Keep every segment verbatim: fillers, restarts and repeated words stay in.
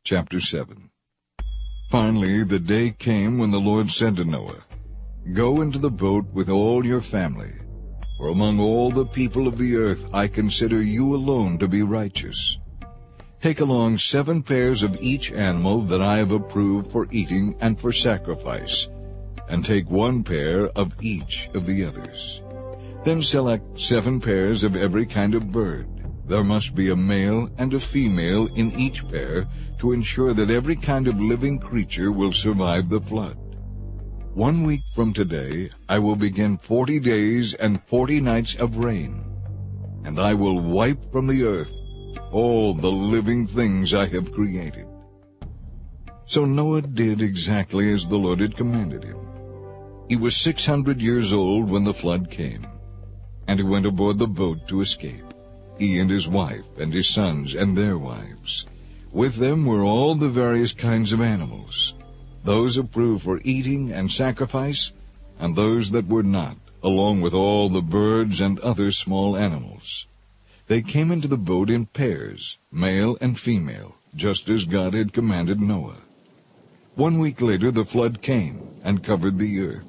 Chapter seven. Finally the day came when the Lord said to Noah, "Go into the boat with all your family, for among all the people of the earth I consider you alone to be righteous. Take along seven pairs of each animal that I have approved for eating and for sacrifice, and take one pair of each of the others. Then select seven pairs of every kind of bird. There must be a male and a female in each pair to ensure that every kind of living creature will survive the flood. One week from today I will begin forty days and forty nights of rain, and I will wipe from the earth all the living things I have created." So Noah did exactly as the Lord had commanded him. He was six hundred years old when the flood came, and he went aboard the boat to escape, he and his wife and his sons and their wives. With them were all the various kinds of animals, those approved for eating and sacrifice, and those that were not, along with all the birds and other small animals. They came into the boat in pairs, male and female, just as God had commanded Noah. One week later the flood came and covered the earth.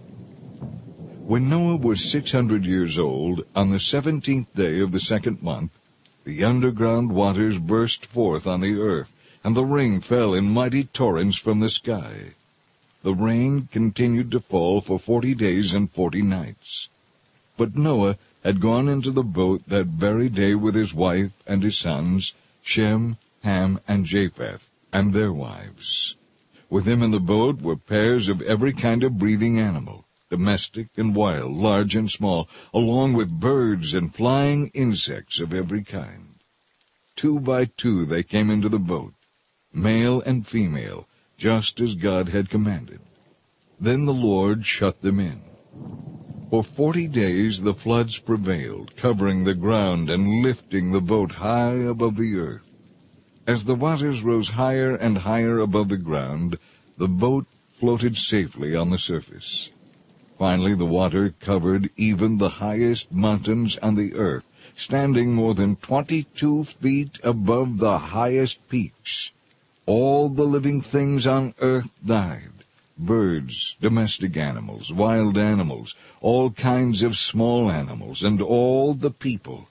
When Noah was six hundred years old, on the seventeenth day of the second month, the underground waters burst forth on the earth, and the rain fell in mighty torrents from the sky. The rain continued to fall for forty days and forty nights. But Noah had gone into the boat that very day with his wife and his sons, Shem, Ham, and Japheth, and their wives. With him in the boat were pairs of every kind of breathing animal, domestic and wild, large and small, along with birds and flying insects of every kind. Two by two they came into the boat, male and female, just as God had commanded. Then the Lord shut them in. For forty days the floods prevailed, covering the ground and lifting the boat high above the earth. As the waters rose higher and higher above the ground, the boat floated safely on the surface. Finally the water covered even the highest mountains on the earth, standing more than twenty-two feet above the highest peaks. All the living things on earth died, birds, domestic animals, wild animals, all kinds of small animals, and all the people.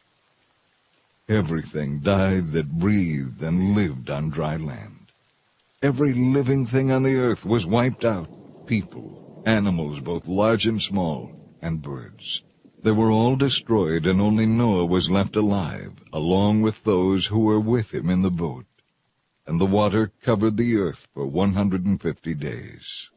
Everything died that breathed and lived on dry land. Every living thing on the earth was wiped out, people, animals both large and small, and birds. They were all destroyed, and only Noah was left alive, along with those who were with him in the boat. And the water covered the earth for one hundred and fifty days.